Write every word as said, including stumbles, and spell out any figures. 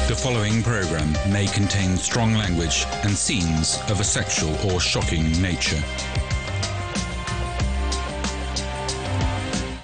The following program may contain strong language and scenes of a sexual or shocking nature.